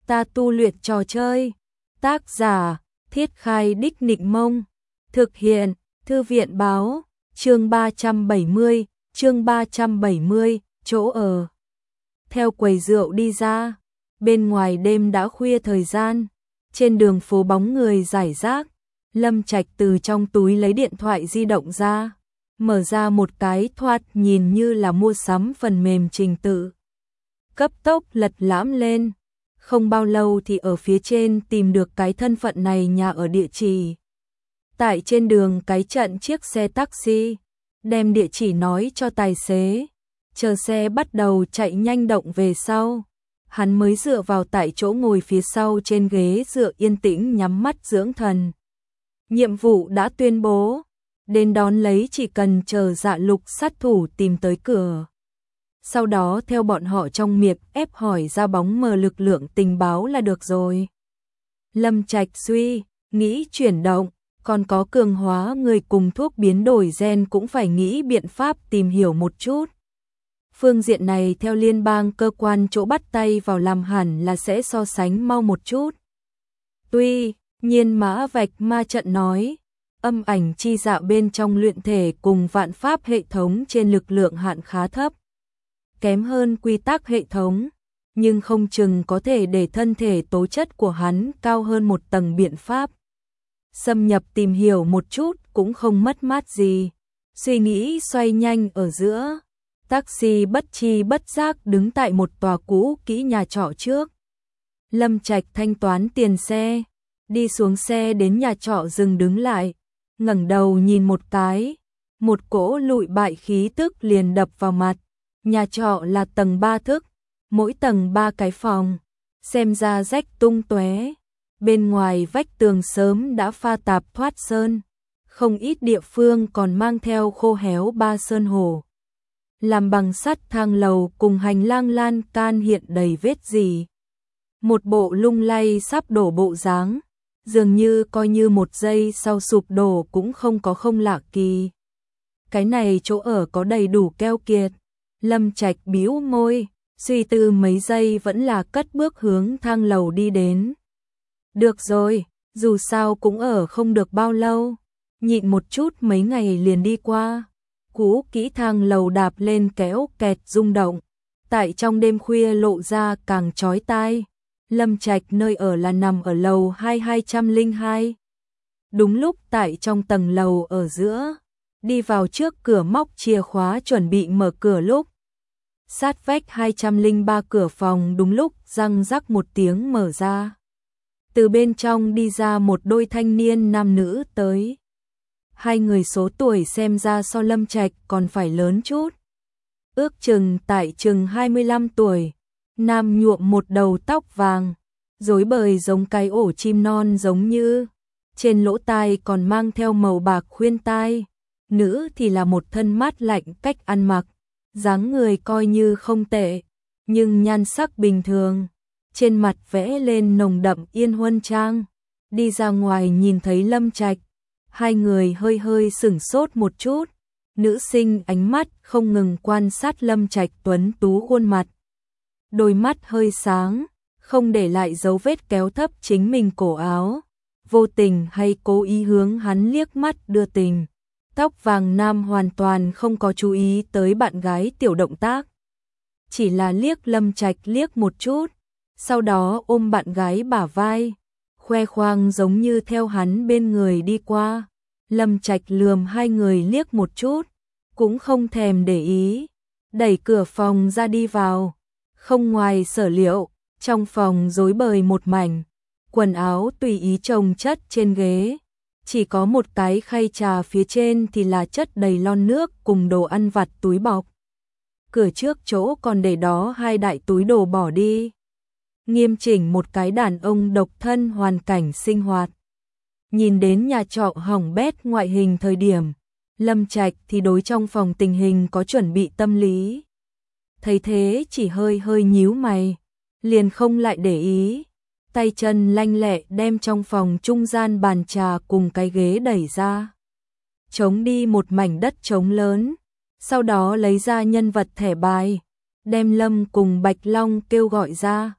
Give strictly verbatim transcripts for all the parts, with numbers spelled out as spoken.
ta tu luyện trò chơi. Tác giả, Thiết Khai Đích Nịnh Mông. Thực hiện, Thư viện báo, chương ba trăm bảy mươi, chương ba trăm bảy mươi, chỗ ở. Theo quầy rượu đi ra, bên ngoài đêm đã khuya thời gian, trên đường phố bóng người rải rác, Lâm Trạch từ trong túi lấy điện thoại di động ra, mở ra một cái thoạt nhìn như là mua sắm phần mềm trình tự. Cấp tốc lật lãm lên, không bao lâu thì ở phía trên tìm được cái thân phận này nhà ở địa chỉ. Tại trên đường cái trận chiếc xe taxi, đem địa chỉ nói cho tài xế, chờ xe bắt đầu chạy nhanh động về sau. Hắn mới dựa vào tại chỗ ngồi phía sau trên ghế dựa yên tĩnh nhắm mắt dưỡng thần. Nhiệm vụ đã tuyên bố, đến đón lấy chỉ cần chờ Dạ Lục sát thủ tìm tới cửa. Sau đó theo bọn họ trong miệng ép hỏi ra bóng mờ lực lượng tình báo là được rồi. Lâm Trạch suy, nghĩ chuyển động, còn có cường hóa người cùng thuốc biến đổi gen cũng phải nghĩ biện pháp tìm hiểu một chút. Phương diện này theo liên bang cơ quan chỗ bắt tay vào làm hẳn là sẽ so sánh mau một chút. Tuy nhiên Mã Vạch Ma Trận nói, âm ảnh chi dạo bên trong luyện thể cùng vạn pháp hệ thống trên lực lượng hạn khá thấp, kém hơn quy tắc hệ thống, nhưng không chừng có thể để thân thể tố chất của hắn cao hơn một tầng biện pháp. Xâm nhập tìm hiểu một chút cũng không mất mát gì. Suy nghĩ xoay nhanh ở giữa, taxi bất chi bất giác đứng tại một tòa cũ kỹ nhà trọ trước. Lâm Trạch thanh toán tiền xe, đi xuống xe đến nhà trọ dừng đứng lại, ngẩng đầu nhìn một cái, một cỗ lụi bại khí tức liền đập vào mặt. Nhà trọ là tầng ba thức, mỗi tầng ba cái phòng, xem ra rách tung tóe. Bên ngoài vách tường sớm đã pha tạp thoát sơn, không ít địa phương còn mang theo khô héo ba sơn hổ. Làm bằng sắt thang lầu cùng hành lang lan can hiện đầy vết rỉ. Một bộ lung lay sắp đổ bộ dáng, dường như coi như một giây sau sụp đổ cũng không có không lạ kỳ. Cái này chỗ ở có đầy đủ keo kiệt. Lâm Trạch bĩu môi, suy tư mấy giây vẫn là cất bước hướng thang lầu đi đến. Được rồi, dù sao cũng ở không được bao lâu, nhịn một chút mấy ngày liền đi qua. Cú kỹ thang lầu đạp lên kéo kẹt rung động, tại trong đêm khuya lộ ra càng chói tai. Lâm Trạch nơi ở là nằm ở lầu hai hai không hai. Đúng lúc tại trong tầng lầu ở giữa, đi vào trước cửa móc chìa khóa chuẩn bị mở cửa lúc. Sát vách hai không ba cửa phòng đúng lúc răng rắc một tiếng mở ra. Từ bên trong đi ra một đôi thanh niên nam nữ tới. Hai người số tuổi xem ra so Lâm Trạch còn phải lớn chút. Ước chừng tại chừng hai mươi lăm tuổi, nam nhuộm một đầu tóc vàng, rối bời giống cái ổ chim non giống như, trên lỗ tai còn mang theo màu bạc khuyên tai. Nữ thì là một thân mát lạnh cách ăn mặc, dáng người coi như không tệ, nhưng nhan sắc bình thường, trên mặt vẽ lên nồng đậm yên huân trang. Đi ra ngoài nhìn thấy Lâm Trạch, hai người hơi hơi sửng sốt một chút. Nữ sinh ánh mắt không ngừng quan sát Lâm Trạch tuấn tú khuôn mặt. Đôi mắt hơi sáng, không để lại dấu vết kéo thấp chính mình cổ áo, vô tình hay cố ý hướng hắn liếc mắt đưa tình. Tóc vàng nam hoàn toàn không có chú ý tới bạn gái tiểu động tác, chỉ là liếc Lâm Trạch liếc một chút, sau đó ôm bạn gái bả vai, khoe khoang giống như theo hắn bên người đi qua. Lâm Trạch lườm hai người liếc một chút, cũng không thèm để ý, đẩy cửa phòng ra đi vào. Không ngoài sở liệu, trong phòng rối bời một mảnh, quần áo tùy ý chồng chất trên ghế. Chỉ có một cái khay trà phía trên thì là chất đầy lon nước cùng đồ ăn vặt túi bọc. Cửa trước chỗ còn để đó hai đại túi đồ bỏ đi. Nghiêm chỉnh một cái đàn ông độc thân hoàn cảnh sinh hoạt. Nhìn đến nhà trọ hỏng bét ngoại hình thời điểm, Lâm Trạch thì đối trong phòng tình hình có chuẩn bị tâm lý. Thấy thế chỉ hơi hơi nhíu mày, liền không lại để ý. Tay chân lanh lẹ đem trong phòng trung gian bàn trà cùng cái ghế đẩy ra, chống đi một mảnh đất trống lớn, sau đó lấy ra nhân vật thẻ bài, đem Lâm cùng Bạch Long kêu gọi ra.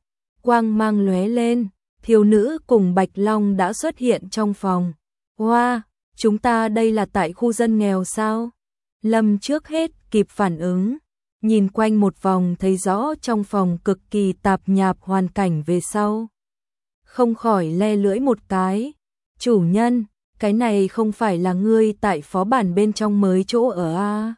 quang mang lóe lên, thiếu nữ cùng Bạch Long đã xuất hiện trong phòng. Hoa, wow, chúng ta đây là tại khu dân nghèo sao? Lâm trước hết kịp phản ứng, nhìn quanh một vòng thấy rõ trong phòng cực kỳ tạp nhạp hoàn cảnh về sau. Không khỏi le lưỡi một cái. Chủ nhân, cái này không phải là ngươi tại phó bản bên trong mới chỗ ở a?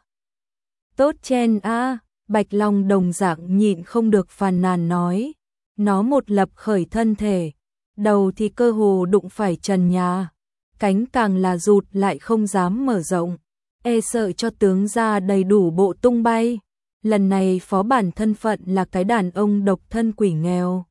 Tốt chen a, Bạch Long đồng dạng nhịn không được phàn nàn nói. Nó một lập khởi thân thể, đầu thì cơ hồ đụng phải trần nhà, cánh càng là rụt lại không dám mở rộng, e sợ cho tướng ra đầy đủ bộ tung bay. Lần này phó bản thân phận là cái đàn ông độc thân quỷ nghèo.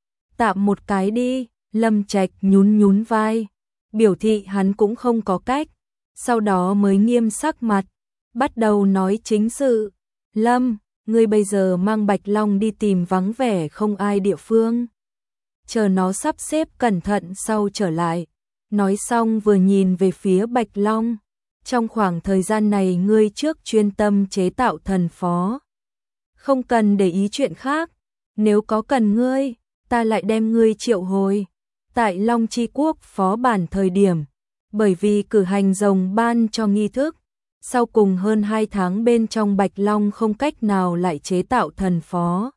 Tạm một cái đi, Lâm Trạch nhún nhún vai, biểu thị hắn cũng không có cách, sau đó mới nghiêm sắc mặt, bắt đầu nói chính sự. Lâm, ngươi bây giờ mang Bạch Long đi tìm vắng vẻ không ai địa phương. Chờ nó sắp xếp cẩn thận sau trở lại. Nói xong vừa nhìn về phía Bạch Long. Trong khoảng thời gian này ngươi trước chuyên tâm chế tạo thần phó. Không cần để ý chuyện khác. Nếu có cần ngươi, ta lại đem ngươi triệu hồi. Tại Long Chi Quốc phó bản thời điểm, bởi vì cử hành rồng ban cho nghi thức, sau cùng hơn hai tháng bên trong Bạch Long không cách nào lại chế tạo thần phó.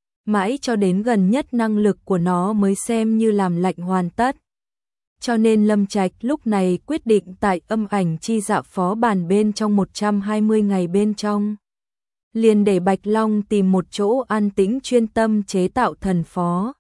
Mãi cho đến gần nhất năng lực của nó mới xem như làm lạnh hoàn tất. Cho nên Lâm Trạch lúc này quyết định tại âm ảnh chi dạ phó bản bên trong một trăm hai mươi ngày bên trong. Liền để Bạch Long tìm một chỗ an tĩnh chuyên tâm chế tạo thần phó.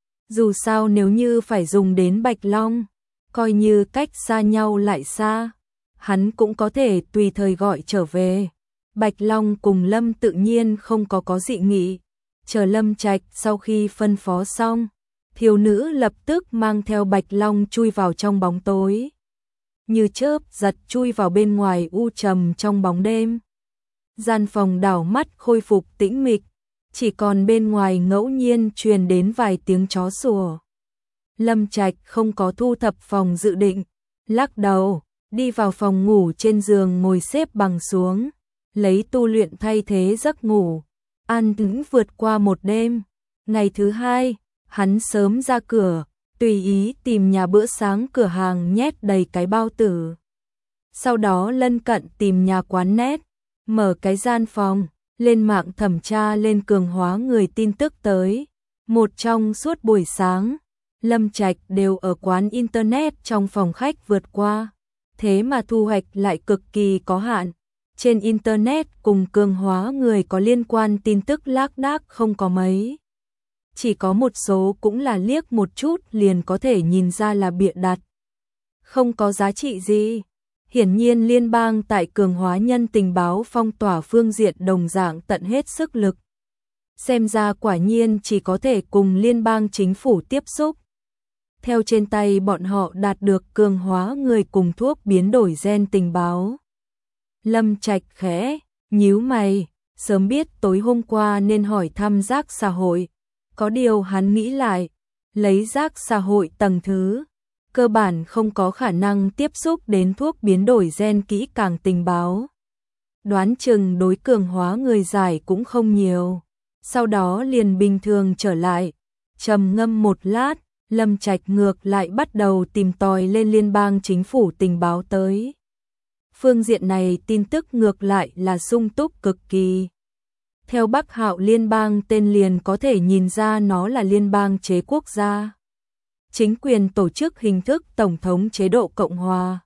Dù sao nếu như phải dùng đến Bạch Long, coi như cách xa nhau lại xa, hắn cũng có thể tùy thời gọi trở về. Bạch Long cùng Lâm tự nhiên không có có dị nghị. Chờ Lâm Trạch sau khi phân phó xong, thiếu nữ lập tức mang theo Bạch Long chui vào trong bóng tối. Như chớp giật chui vào bên ngoài u trầm trong bóng đêm. Gian phòng đảo mắt khôi phục tĩnh mịch, chỉ còn bên ngoài ngẫu nhiên truyền đến vài tiếng chó sủa. Lâm Trạch không có thu thập phòng dự định, lắc đầu, đi vào phòng ngủ trên giường ngồi xếp bằng xuống, lấy tu luyện thay thế giấc ngủ, an tĩnh vượt qua một đêm. Ngày thứ hai, hắn sớm ra cửa, tùy ý tìm nhà bữa sáng cửa hàng nhét đầy cái bao tử. Sau đó lân cận tìm nhà quán nét, mở cái gian phòng, lên mạng thẩm tra lên cường hóa người tin tức tới. Một trong suốt buổi sáng, Lâm Trạch đều ở quán internet trong phòng khách vượt qua, thế mà thu hoạch lại cực kỳ có hạn. Trên internet cùng cường hóa người có liên quan tin tức lác đác không có mấy. Chỉ có một số cũng là liếc một chút liền có thể nhìn ra là bịa đặt, không có giá trị gì. Hiển nhiên liên bang tại cường hóa nhân tình báo phong tỏa phương diện đồng dạng tận hết sức lực. Xem ra quả nhiên chỉ có thể cùng liên bang chính phủ tiếp xúc. Theo trên tay bọn họ đạt được cường hóa người cùng thuốc biến đổi gen tình báo. Lâm Trạch khẽ nhíu mày, sớm biết tối hôm qua nên hỏi thăm giác xã hội. Có điều hắn nghĩ lại, lấy giác xã hội tầng thứ, cơ bản không có khả năng tiếp xúc đến thuốc biến đổi gen kỹ càng tình báo. Đoán chừng đối cường hóa người giải cũng không nhiều. Sau đó liền bình thường trở lại, trầm ngâm một lát, Lâm Trạch ngược lại bắt đầu tìm tòi lên liên bang chính phủ tình báo tới. Phương diện này tin tức ngược lại là sung túc cực kỳ. Theo Bắc Hạo liên bang tên liền có thể nhìn ra nó là liên bang chế quốc gia. Chính quyền tổ chức hình thức tổng thống chế độ Cộng hòa.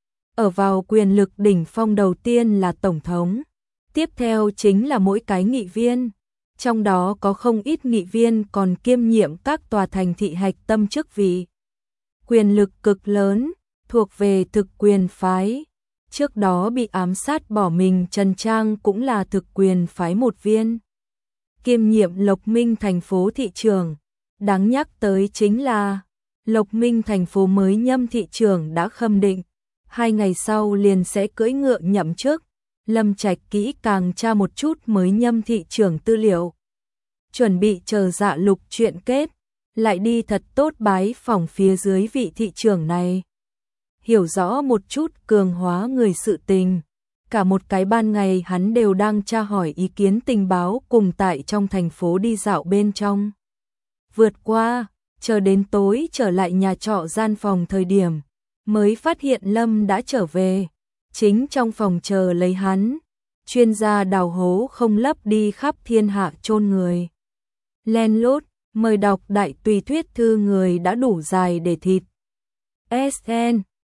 Ở vào quyền lực đỉnh phong đầu tiên là tổng thống, tiếp theo chính là mỗi cái nghị viên. Trong đó có không ít nghị viên còn kiêm nhiệm các tòa thành thị hạch tâm chức vị. Quyền lực cực lớn, thuộc về thực quyền phái. Trước đó bị ám sát bỏ mình Trần Trang cũng là thực quyền phái một viên. Kiêm nhiệm Lộc Minh thành phố thị trưởng. Đáng nhắc tới chính là Lộc Minh thành phố mới nhâm thị trưởng đã khâm định. Hai ngày sau liền sẽ cưỡi ngựa nhậm chức. Lâm Trạch kỹ càng tra một chút mới nhâm thị trưởng tư liệu. Chuẩn bị chờ Dạ Lục chuyện kết, lại đi thật tốt bái phỏng phía dưới vị thị trưởng này. Hiểu rõ một chút cường hóa người sự tình. Cả một cái ban ngày hắn đều đang tra hỏi ý kiến tình báo cùng tại trong thành phố đi dạo bên trong. vượt qua, chờ đến tối trở lại nhà trọ gian phòng thời điểm, mới phát hiện Lâm đã trở về, chính trong phòng chờ lấy hắn, chuyên gia đào hố không lấp đi khắp thiên hạ chôn người. Len lút, mời đọc đại tùy thuyết thư người đã đủ dài để thịt. ét en